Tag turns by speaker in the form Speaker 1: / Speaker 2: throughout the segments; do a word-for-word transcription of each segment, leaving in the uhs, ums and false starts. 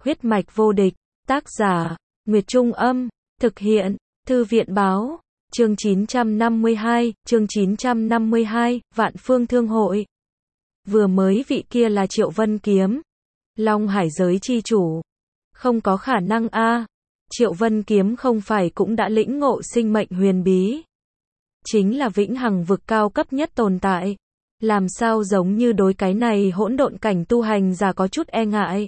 Speaker 1: Huyết mạch vô địch, tác giả, Nguyệt Trung Âm, thực hiện, Thư viện Báo, chương chín trăm năm mươi hai, chương chín trăm năm mươi hai, Vạn Phương Thương Hội. Vừa mới vị kia là Triệu Vân Kiếm, Long Hải giới chi chủ. Không có khả năng a, Triệu Vân Kiếm không phải cũng đã lĩnh ngộ sinh mệnh huyền bí. Chính là vĩnh hằng vực cao cấp nhất tồn tại. Làm sao giống như đối cái này hỗn độn cảnh tu hành giả có chút e ngại.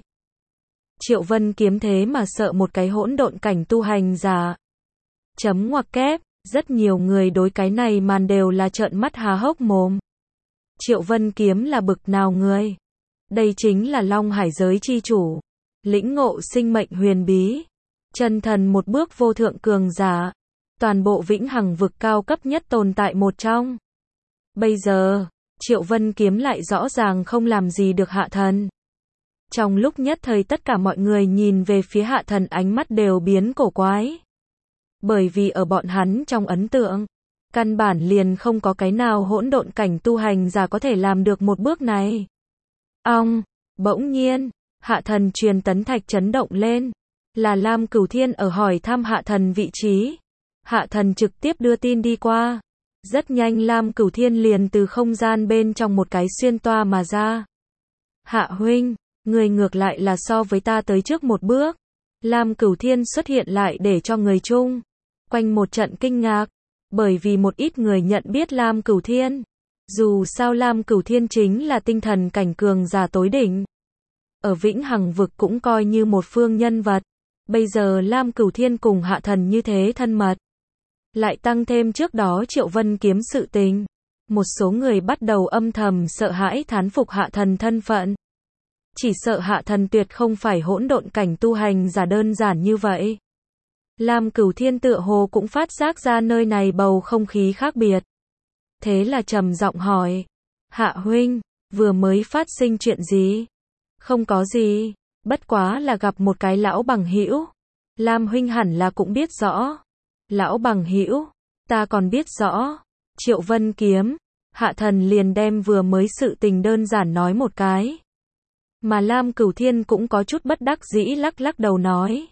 Speaker 1: Triệu Vân Kiếm thế mà sợ một cái hỗn độn cảnh tu hành giả. Chấm ngoặc kép, rất nhiều người đối cái này màn đều là trợn mắt há hốc mồm. Triệu Vân Kiếm là bực nào người? Đây chính là Long Hải giới chi chủ, lĩnh ngộ sinh mệnh huyền bí, chân thần một bước vô thượng cường giả, toàn bộ vĩnh hằng vực cao cấp nhất tồn tại một trong. Bây giờ, Triệu Vân Kiếm lại rõ ràng không làm gì được hạ thần. Trong lúc nhất thời tất cả mọi người nhìn về phía hạ thần ánh mắt đều biến cổ quái. Bởi vì ở bọn hắn trong ấn tượng, căn bản liền không có cái nào hỗn độn cảnh tu hành giả có thể làm được một bước này. Ong, bỗng nhiên, hạ thần truyền tấn thạch chấn động lên. Là Lam Cửu Thiên ở hỏi thăm hạ thần vị trí. Hạ thần trực tiếp đưa tin đi qua. Rất nhanh Lam Cửu Thiên liền từ không gian bên trong một cái xuyên toa mà ra. Hạ huynh, người ngược lại là so với ta tới trước một bước. Lam Cửu Thiên xuất hiện lại để cho người chung quanh một trận kinh ngạc, bởi vì một ít người nhận biết Lam Cửu Thiên. Dù sao Lam Cửu Thiên chính là tinh thần cảnh cường giả tối đỉnh. Ở vĩnh hằng vực cũng coi như một phương nhân vật. Bây giờ Lam Cửu Thiên cùng hạ thần như thế thân mật. Lại tăng thêm trước đó Triệu Vân Kiếm sự tình. Một số người bắt đầu âm thầm sợ hãi thán phục hạ thần thân phận. Chỉ sợ hạ thần tuyệt không phải hỗn độn cảnh tu hành giả đơn giản như vậy. Lam Cửu Thiên tựa hồ cũng phát giác ra nơi này bầu không khí khác biệt. Thế là trầm giọng hỏi. Hạ huynh, vừa mới phát sinh chuyện gì? Không có gì, bất quá là gặp một cái lão bằng hữu. Lam huynh hẳn là cũng biết rõ. Lão bằng hữu, ta còn biết rõ. Triệu Vân Kiếm, hạ thần liền đem vừa mới sự tình đơn giản nói một cái. Mà Lam Cửu Thiên cũng có chút bất đắc dĩ lắc lắc đầu nói.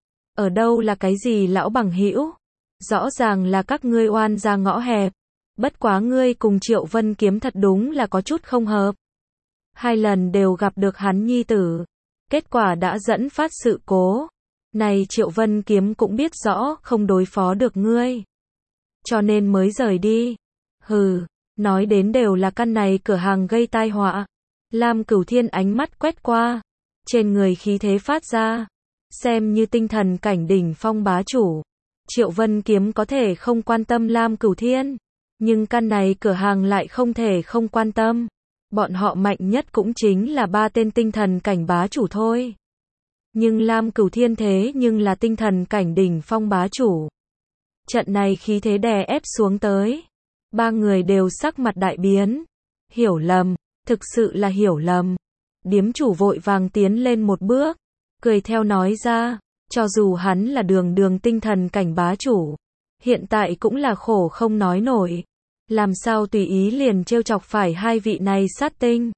Speaker 1: Ở đâu là cái gì lão bằng hữu? Rõ ràng là các ngươi oan ra ngõ hẹp. Bất quá ngươi cùng Triệu Vân Kiếm thật đúng là có chút không hợp. Hai lần đều gặp được hắn nhi tử. Kết quả đã dẫn phát sự cố. Này Triệu Vân Kiếm cũng biết rõ không đối phó được ngươi. Cho nên mới rời đi. Hừ, nói đến đều là căn này cửa hàng gây tai họa. Lam Cửu Thiên ánh mắt quét qua. Trên người khí thế phát ra. Xem như tinh thần cảnh đỉnh phong bá chủ. Triệu Vân Kiếm có thể không quan tâm Lam Cửu Thiên. Nhưng căn này cửa hàng lại không thể không quan tâm. Bọn họ mạnh nhất cũng chính là ba tên tinh thần cảnh bá chủ thôi. Nhưng Lam Cửu Thiên thế nhưng là tinh thần cảnh đỉnh phong bá chủ. Trận này khí thế đè ép xuống tới. Ba người đều sắc mặt đại biến. Hiểu lầm, thực sự là hiểu lầm. Điếm chủ vội vàng tiến lên một bước. Cười theo nói ra, cho dù hắn là đường đường tinh thần cảnh bá chủ. Hiện tại cũng là khổ không nói nổi. Làm sao tùy ý liền trêu chọc phải hai vị này sát tinh.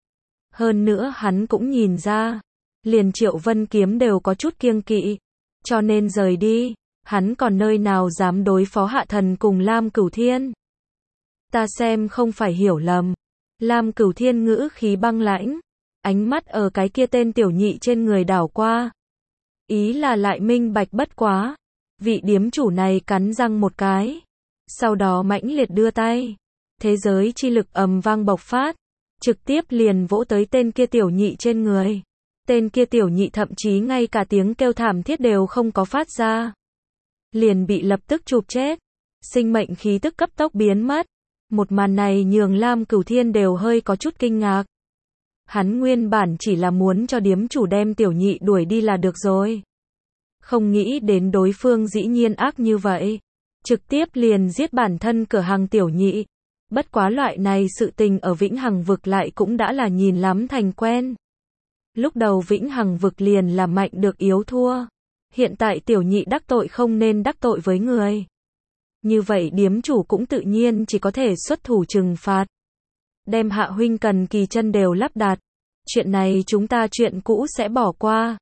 Speaker 1: Hơn nữa hắn cũng nhìn ra. Liền Triệu Vân Kiếm đều có chút kiêng kỵ. Cho nên rời đi. Hắn còn nơi nào dám đối phó hạ thần cùng Lam Cửu Thiên. Ta xem không phải hiểu lầm. Lam Cửu Thiên ngữ khí băng lãnh. Ánh mắt ở cái kia tên tiểu nhị trên người đảo qua. Ý là lại minh bạch bất quá. Vị điếm chủ này cắn răng một cái. Sau đó mãnh liệt đưa tay. Thế giới chi lực ầm vang bộc phát. Trực tiếp liền vỗ tới tên kia tiểu nhị trên người. Tên kia tiểu nhị thậm chí ngay cả tiếng kêu thảm thiết đều không có phát ra. Liền bị lập tức chụp chết. Sinh mệnh khí tức cấp tốc biến mất. Một màn này nhường Lam Cửu Thiên đều hơi có chút kinh ngạc. Hắn nguyên bản chỉ là muốn cho điếm chủ đem tiểu nhị đuổi đi là được rồi. Không nghĩ đến đối phương dĩ nhiên ác như vậy. Trực tiếp liền giết bản thân cửa hàng tiểu nhị. Bất quá loại này sự tình ở vĩnh hằng vực lại cũng đã là nhìn lắm thành quen. Lúc đầu vĩnh hằng vực liền là mạnh được yếu thua. Hiện tại tiểu nhị đắc tội không nên đắc tội với người. Như vậy điếm chủ cũng tự nhiên chỉ có thể xuất thủ trừng phạt. Đem hạ huynh cần kỳ chân đều lắp đặt. Chuyện này chúng ta chuyện cũ sẽ bỏ qua.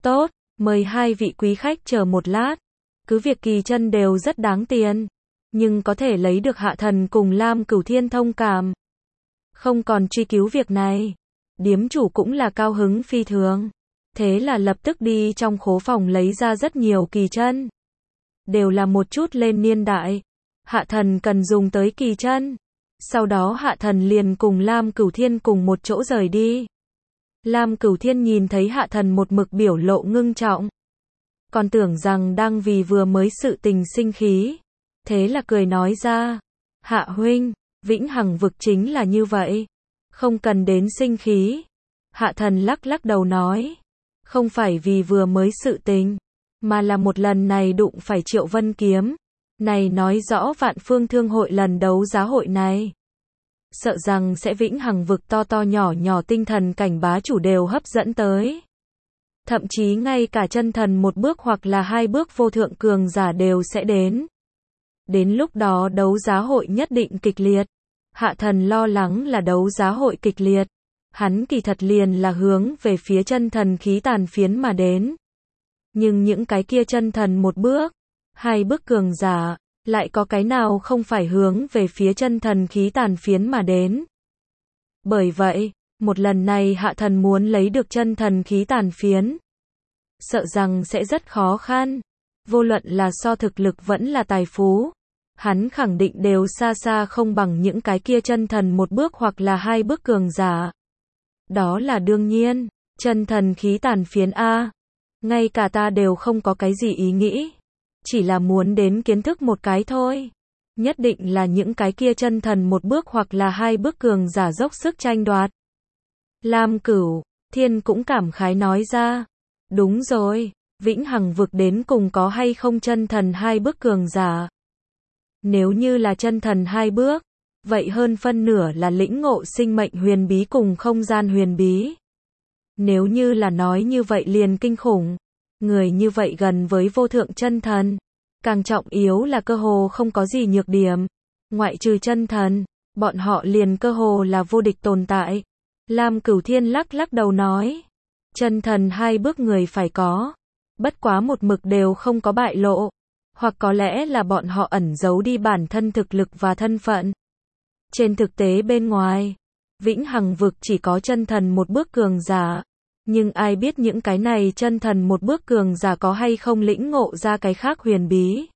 Speaker 1: Tốt, mời hai vị quý khách chờ một lát. Cứ việc kỳ chân đều rất đáng tiền, nhưng có thể lấy được Hạ Thần cùng Lam Cửu Thiên thông cảm, không còn truy cứu việc này. Điếm chủ cũng là cao hứng phi thường. Thế là lập tức đi trong khố phòng lấy ra rất nhiều kỳ chân. Đều là một chút lên niên đại. Hạ Thần cần dùng tới kỳ chân. Sau đó Hạ Thần liền cùng Lam Cửu Thiên cùng một chỗ rời đi. Lam Cửu Thiên nhìn thấy Hạ Thần một mực biểu lộ ngưng trọng, còn tưởng rằng đang vì vừa mới sự tình sinh khí. Thế là cười nói ra, Hạ huynh, Vĩnh Hằng vực chính là như vậy, không cần đến sinh khí. Hạ Thần lắc lắc đầu nói, không phải vì vừa mới sự tình, mà là một lần này đụng phải Triệu Vân kiếm. Này nói rõ Vạn Phương Thương hội lần đấu giá hội này, sợ rằng sẽ Vĩnh Hằng vực to to nhỏ nhỏ tinh thần cảnh bá chủ đều hấp dẫn tới. Thậm chí ngay cả chân thần một bước hoặc là hai bước vô thượng cường giả đều sẽ đến. Đến lúc đó đấu giá hội nhất định kịch liệt. Hạ Thần lo lắng là đấu giá hội kịch liệt, hắn kỳ thật liền là hướng về phía chân thần khí tàn phiến mà đến. Nhưng những cái kia chân thần một bước, hai bước cường giả, lại có cái nào không phải hướng về phía chân thần khí tàn phiến mà đến. Bởi vậy, một lần này Hạ Thần muốn lấy được chân thần khí tàn phiến, sợ rằng sẽ rất khó khăn. Vô luận là so thực lực vẫn là tài phú, hắn khẳng định đều xa xa không bằng những cái kia chân thần một bước hoặc là hai bước cường giả. Đó là đương nhiên, chân thần khí tàn phiến A. Ngay cả ta đều không có cái gì ý nghĩ. Chỉ là muốn đến kiến thức một cái thôi. Nhất định là những cái kia chân thần một bước hoặc là hai bước cường giả dốc sức tranh đoạt. Lam Cửu Thiên cũng cảm khái nói ra. Đúng rồi, Vĩnh Hằng vực đến cùng có hay không chân thần hai bước cường giả? Nếu như là chân thần hai bước, vậy hơn phân nửa là lĩnh ngộ sinh mệnh huyền bí cùng không gian huyền bí. Nếu như là nói như vậy liền kinh khủng. Người như vậy gần với vô thượng chân thần. Càng trọng yếu là cơ hồ không có gì nhược điểm. Ngoại trừ chân thần, bọn họ liền cơ hồ là vô địch tồn tại. Lam Cửu Thiên lắc lắc đầu nói. Chân thần hai bước người phải có. Bất quá một mực đều không có bại lộ. Hoặc có lẽ là bọn họ ẩn giấu đi bản thân thực lực và thân phận. Trên thực tế bên ngoài, Vĩnh Hằng vực chỉ có chân thần một bước cường giả. Nhưng ai biết những cái này chân thần một bước cường giả có hay không lĩnh ngộ ra cái khác huyền bí.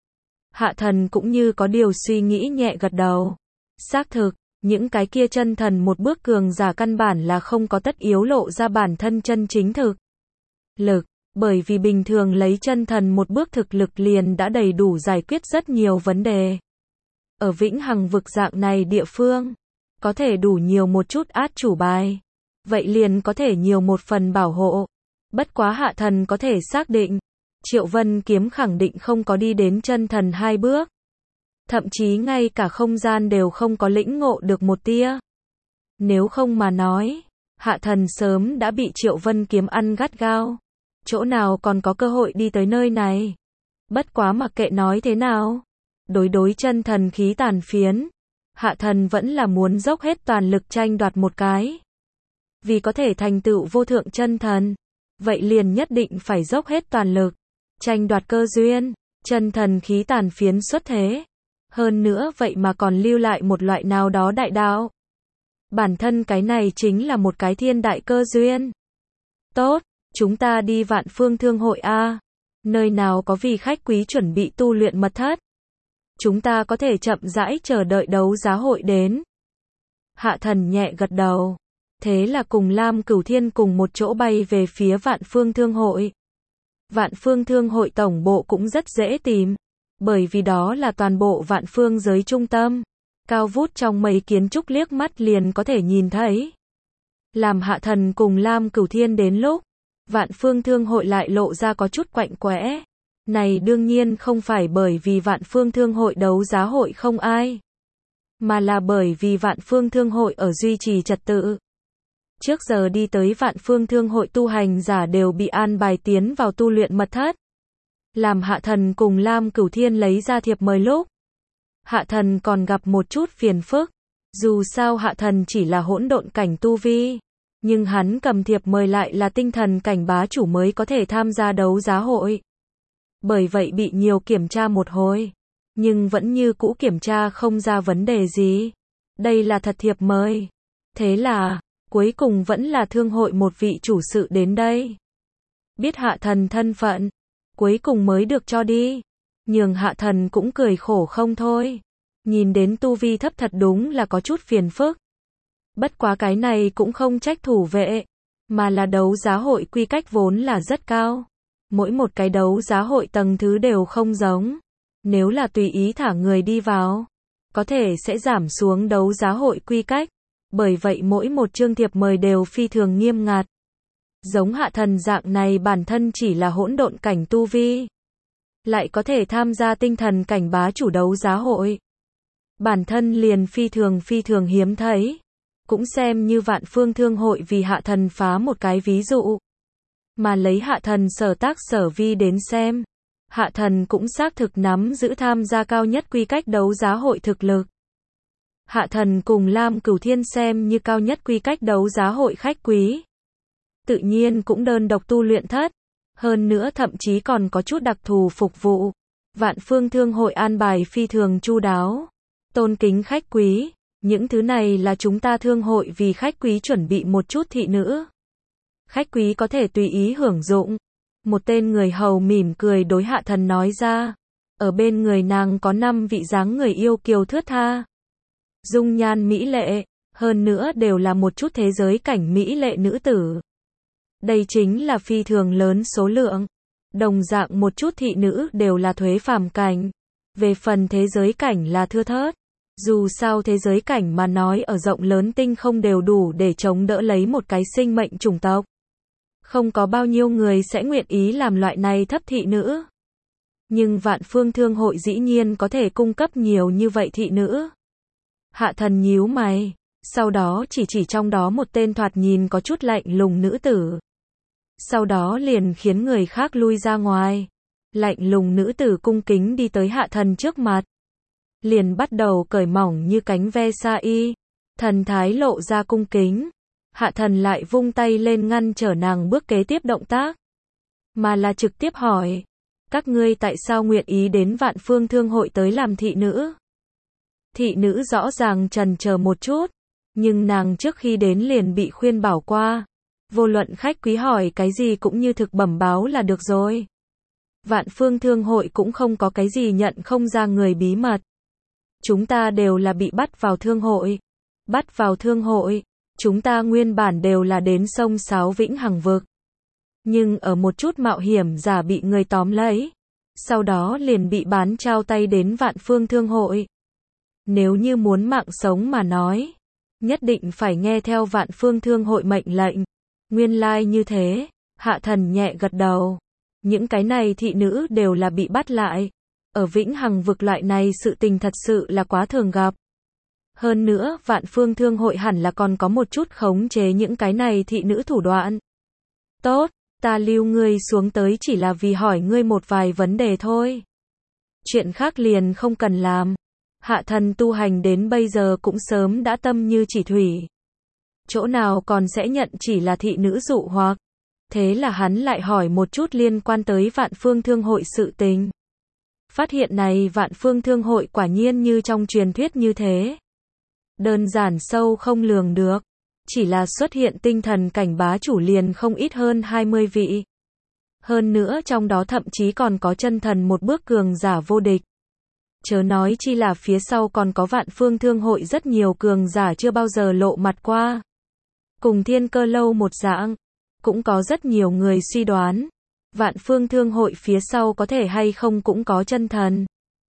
Speaker 1: Hạ Thần cũng như có điều suy nghĩ nhẹ gật đầu. Xác thực, những cái kia chân thần một bước cường giả căn bản là không có tất yếu lộ ra bản thân chân chính thực lực. Bởi vì bình thường lấy chân thần một bước thực lực liền đã đầy đủ giải quyết rất nhiều vấn đề. Ở Vĩnh Hằng vực dạng này địa phương, có thể đủ nhiều một chút át chủ bài. Vậy liền có thể nhiều một phần bảo hộ. Bất quá Hạ Thần có thể xác định, Triệu Vân kiếm khẳng định không có đi đến chân thần hai bước. Thậm chí ngay cả không gian đều không có lĩnh ngộ được một tia. Nếu không mà nói, Hạ Thần sớm đã bị Triệu Vân kiếm ăn gắt gao. Chỗ nào còn có cơ hội đi tới nơi này. Bất quá mặc kệ nói thế nào, đối đối chân thần khí tàn phiến, Hạ Thần vẫn là muốn dốc hết toàn lực tranh đoạt một cái. Vì có thể thành tựu vô thượng chân thần, vậy liền nhất định phải dốc hết toàn lực, tranh đoạt cơ duyên, chân thần khí tàn phiến xuất thế. Hơn nữa vậy mà còn lưu lại một loại nào đó đại đạo. Bản thân cái này chính là một cái thiên đại cơ duyên. Tốt, chúng ta đi Vạn Phương Thương hội A. Nơi nào có vị khách quý chuẩn bị tu luyện mật thất. Chúng ta có thể chậm rãi chờ đợi đấu giá hội đến. Hạ Thần nhẹ gật đầu. Thế là cùng Lam Cửu Thiên cùng một chỗ bay về phía Vạn Phương Thương hội. Vạn Phương Thương hội tổng bộ cũng rất dễ tìm. Bởi vì đó là toàn bộ Vạn Phương giới trung tâm. Cao vút trong mấy kiến trúc liếc mắt liền có thể nhìn thấy. Làm Hạ Thần cùng Lam Cửu Thiên đến lúc, Vạn Phương Thương hội lại lộ ra có chút quạnh quẽ. Này đương nhiên không phải bởi vì Vạn Phương Thương hội đấu giá hội không ai, mà là bởi vì Vạn Phương Thương hội ở duy trì trật tự. Trước giờ đi tới Vạn Phương Thương hội tu hành giả đều bị an bài tiến vào tu luyện mật thất. Làm Hạ Thần cùng Lam Cửu Thiên lấy ra thiệp mời lúc, Hạ Thần còn gặp một chút phiền phức. Dù sao Hạ Thần chỉ là hỗn độn cảnh tu vi, Nhưng hắn cầm thiệp mời lại là tinh thần cảnh bá chủ mới có thể tham gia đấu giá hội. Bởi vậy bị nhiều kiểm tra một hồi. Nhưng vẫn như cũ kiểm tra không ra vấn đề gì. Đây là thật thiệp mời. Thế là, cuối cùng vẫn là thương hội một vị chủ sự đến đây. Biết Hạ Thần thân phận, cuối cùng mới được cho đi. Nhường Hạ Thần cũng cười khổ không thôi. Nhìn đến tu vi thấp thật đúng là có chút phiền phức. Bất quá cái này cũng không trách thủ vệ, mà là đấu giá hội quy cách vốn là rất cao. Mỗi một cái đấu giá hội tầng thứ đều không giống. Nếu là tùy ý thả người đi vào, có thể sẽ giảm xuống đấu giá hội quy cách. Bởi vậy mỗi một chương thiệp mời đều phi thường nghiêm ngặt. Giống Hạ Thần dạng này bản thân chỉ là hỗn độn cảnh tu vi, lại có thể tham gia tinh thần cảnh bá chủ đấu giá hội. Bản thân liền phi thường phi thường hiếm thấy. Cũng xem như Vạn Phương Thương hội vì Hạ Thần phá một cái ví dụ. Mà lấy Hạ Thần sở tác sở vi đến xem, Hạ Thần cũng xác thực nắm giữ tham gia cao nhất quy cách đấu giá hội thực lực. Hạ Thần cùng Lam Cửu Thiên xem như cao nhất quy cách đấu giá hội khách quý. Tự nhiên cũng đơn độc tu luyện thất. Hơn nữa thậm chí còn có chút đặc thù phục vụ. Vạn Phương Thương hội an bài phi thường chu đáo. Tôn kính khách quý. Những thứ này là chúng ta thương hội vì khách quý chuẩn bị một chút thị nữ. Khách quý có thể tùy ý hưởng dụng. Một tên người hầu mỉm cười đối Hạ Thần nói ra. Ở bên người nàng có năm vị dáng người yêu kiều thướt tha. Dung nhan mỹ lệ, hơn nữa đều là một chút thế giới cảnh mỹ lệ nữ tử. Đây chính là phi thường lớn số lượng. Đồng dạng một chút thị nữ đều là thuế phàm cảnh. Về phần thế giới cảnh là thưa thớt. Dù sao thế giới cảnh mà nói ở rộng lớn tinh không đều đủ để chống đỡ lấy một cái sinh mệnh chủng tộc. Không có bao nhiêu người sẽ nguyện ý làm loại này thấp thị nữ. Nhưng Vạn Phương Thương hội dĩ nhiên có thể cung cấp nhiều như vậy thị nữ. Hạ Thần nhíu mày, sau đó chỉ chỉ trong đó một tên thoạt nhìn có chút lạnh lùng nữ tử. Sau đó liền khiến người khác lui ra ngoài. Lạnh lùng nữ tử cung kính đi tới Hạ Thần trước mặt. Liền bắt đầu cởi mỏng như cánh ve sa y. Thần thái lộ ra cung kính. Hạ Thần lại vung tay lên ngăn trở nàng bước kế tiếp động tác. Mà là trực tiếp hỏi. Các ngươi tại sao nguyện ý đến Vạn Phương Thương hội tới làm thị nữ? Thị nữ rõ ràng chần chờ một chút. Nhưng nàng trước khi đến liền bị khuyên bảo qua. Vô luận khách quý hỏi cái gì cũng như thực bẩm báo là được rồi. Vạn Phương Thương hội cũng không có cái gì nhận không ra người bí mật. Chúng ta đều là bị bắt vào thương hội. Bắt vào thương hội, chúng ta nguyên bản đều là đến sông Sáo Vĩnh Hằng vực. Nhưng ở một chút mạo hiểm giả bị người tóm lấy. Sau đó liền bị bán trao tay đến Vạn Phương Thương hội. Nếu như muốn mạng sống mà nói, nhất định phải nghe theo Vạn Phương Thương hội mệnh lệnh. Nguyên lai like như thế, Hạ Thần nhẹ gật đầu. Những cái này thị nữ đều là bị bắt lại. Ở Vĩnh Hằng vực loại này sự tình thật sự là quá thường gặp. Hơn nữa, Vạn Phương Thương hội hẳn là còn có một chút khống chế những cái này thị nữ thủ đoạn. Tốt, ta lưu ngươi xuống tới chỉ là vì hỏi ngươi một vài vấn đề thôi. Chuyện khác liền không cần làm. Hạ Thần tu hành đến bây giờ cũng sớm đã tâm như chỉ thủy. Chỗ nào còn sẽ nhận chỉ là thị nữ dụ hoặc. Thế là hắn lại hỏi một chút liên quan tới Vạn Phương Thương hội sự tình. Phát hiện này Vạn Phương Thương hội quả nhiên như trong truyền thuyết như thế. Đơn giản sâu không lường được. Chỉ là xuất hiện tinh thần cảnh bá chủ liền không ít hơn hai mươi vị. Hơn nữa trong đó thậm chí còn có chân thần một bước cường giả vô địch. Chớ nói chi là phía sau còn có Vạn Phương Thương hội rất nhiều cường giả chưa bao giờ lộ mặt qua. Cùng Thiên Cơ lâu một dạng. Cũng có rất nhiều người suy đoán. Vạn Phương Thương hội phía sau có thể hay không cũng có chân thần.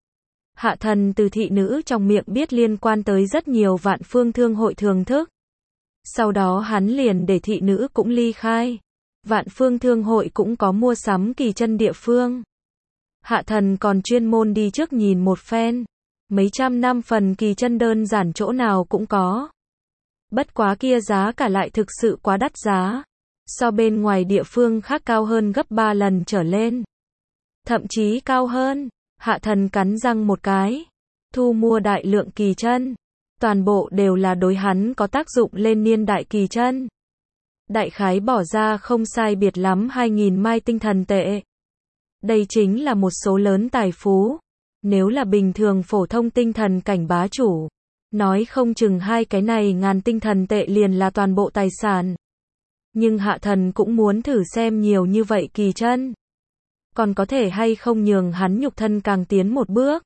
Speaker 1: Hạ Thần từ thị nữ trong miệng biết liên quan tới rất nhiều Vạn Phương Thương hội thường thức. Sau đó hắn liền để thị nữ cũng ly khai. Vạn Phương Thương hội cũng có mua sắm kỳ chân địa phương. Hạ Thần còn chuyên môn đi trước nhìn một phen. Mấy trăm năm phần kỳ chân đơn giản chỗ nào cũng có. Bất quá kia giá cả lại thực sự quá đắt giá. So bên ngoài địa phương khác cao hơn gấp ba lần trở lên. Thậm chí cao hơn. Hạ Thần cắn răng một cái. Thu mua đại lượng kỳ chân. Toàn bộ đều là đối hắn có tác dụng lên niên đại kỳ chân. Đại khái bỏ ra không sai biệt lắm hai nghìn mai tinh thần tệ. Đây chính là một số lớn tài phú. Nếu là bình thường phổ thông tinh thần cảnh bá chủ, nói không chừng hai cái này ngàn tinh thần tệ liền là toàn bộ tài sản. Nhưng Hạ Thần cũng muốn thử xem nhiều như vậy kỳ chân, còn có thể hay không nhường hắn nhục thân càng tiến một bước.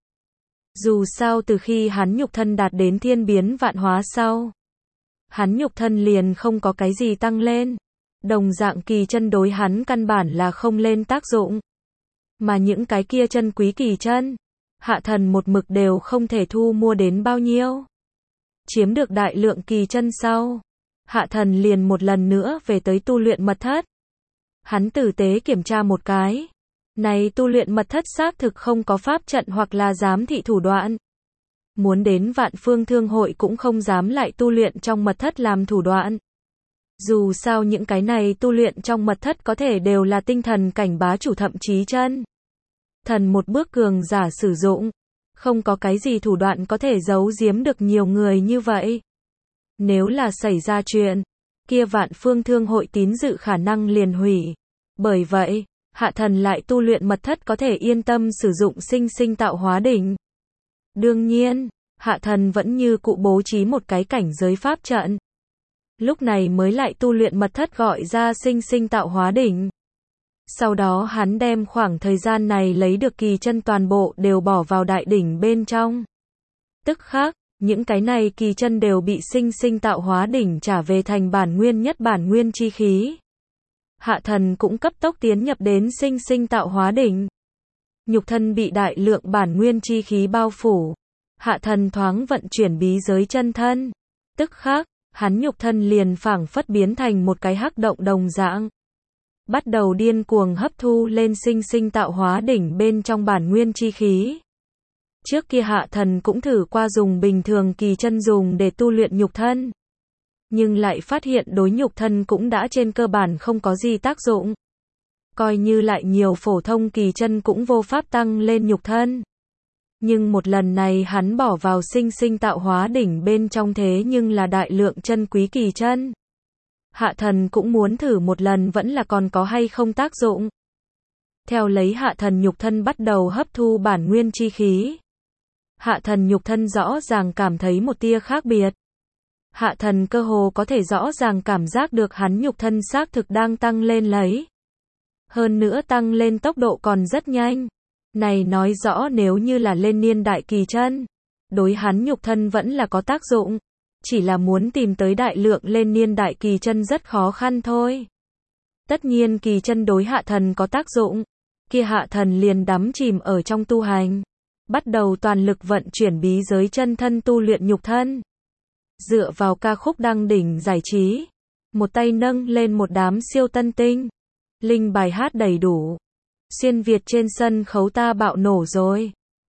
Speaker 1: Dù sao từ khi hắn nhục thân đạt đến thiên biến vạn hóa sau, hắn nhục thân liền không có cái gì tăng lên. Đồng dạng kỳ chân đối hắn căn bản là không lên tác dụng. Mà những cái kia chân quý kỳ chân, Hạ Thần một mực đều không thể thu mua đến bao nhiêu. Chiếm được đại lượng kỳ chân sau, Hạ Thần liền một lần nữa về tới tu luyện mật thất. Hắn tử tế kiểm tra một cái. Này tu luyện mật thất xác thực không có pháp trận hoặc là giám thị thủ đoạn. Muốn đến Vạn Phương Thương Hội cũng không dám lại tu luyện trong mật thất làm thủ đoạn. Dù sao những cái này tu luyện trong mật thất có thể đều là tinh thần cảnh bá chủ thậm chí chân thần một bước cường giả sử dụng. Không có cái gì thủ đoạn có thể giấu giếm được nhiều người như vậy. Nếu là xảy ra chuyện, kia Vạn Phương Thương Hội tín dự khả năng liền hủy. Bởi vậy, Hạ Thần lại tu luyện mật thất có thể yên tâm sử dụng sinh sinh tạo hóa đỉnh. Đương nhiên, Hạ Thần vẫn như cũ bố trí một cái cảnh giới pháp trận. Lúc này mới lại tu luyện mật thất gọi ra sinh sinh tạo hóa đỉnh. Sau đó hắn đem khoảng thời gian này lấy được kỳ chân toàn bộ đều bỏ vào đại đỉnh bên trong. Tức khắc, những cái này kỳ chân đều bị sinh sinh tạo hóa đỉnh trả về thành bản nguyên nhất bản nguyên chi khí. Hạ Thần cũng cấp tốc tiến nhập đến sinh sinh tạo hóa đỉnh. Nhục thân bị đại lượng bản nguyên chi khí bao phủ. Hạ Thần thoáng vận chuyển bí giới chân thân. Tức khắc, hắn nhục thân liền phảng phất biến thành một cái hắc động đồng dạng. Bắt đầu điên cuồng hấp thu lên sinh sinh tạo hóa đỉnh bên trong bản nguyên chi khí. Trước kia Hạ Thần cũng thử qua dùng bình thường kỳ chân dùng để tu luyện nhục thân. Nhưng lại phát hiện đối nhục thân cũng đã trên cơ bản không có gì tác dụng. Coi như lại nhiều phổ thông kỳ chân cũng vô pháp tăng lên nhục thân. Nhưng một lần này hắn bỏ vào sinh sinh tạo hóa đỉnh bên trong thế nhưng là đại lượng chân quý kỳ chân. Hạ Thần cũng muốn thử một lần vẫn là còn có hay không tác dụng. Theo lấy Hạ Thần nhục thân bắt đầu hấp thu bản nguyên chi khí. Hạ Thần nhục thân rõ ràng cảm thấy một tia khác biệt. Hạ Thần cơ hồ có thể rõ ràng cảm giác được hắn nhục thân xác thực đang tăng lên lấy. Hơn nữa tăng lên tốc độ còn rất nhanh. Này nói rõ nếu như là lên niên đại kỳ chân, đối hắn nhục thân vẫn là có tác dụng. Chỉ là muốn tìm tới đại lượng lên niên đại kỳ chân rất khó khăn thôi. Tất nhiên kỳ chân đối Hạ Thần có tác dụng, kia Hạ Thần liền đắm chìm ở trong tu hành. Bắt đầu toàn lực vận chuyển bí giới chân thân tu luyện nhục thân. Dựa vào ca khúc đăng đỉnh giải trí. Một tay nâng lên một đám siêu tân tinh. Linh bài hát đầy đủ. Xuyên Việt trên sân khấu ta bạo nổ rồi.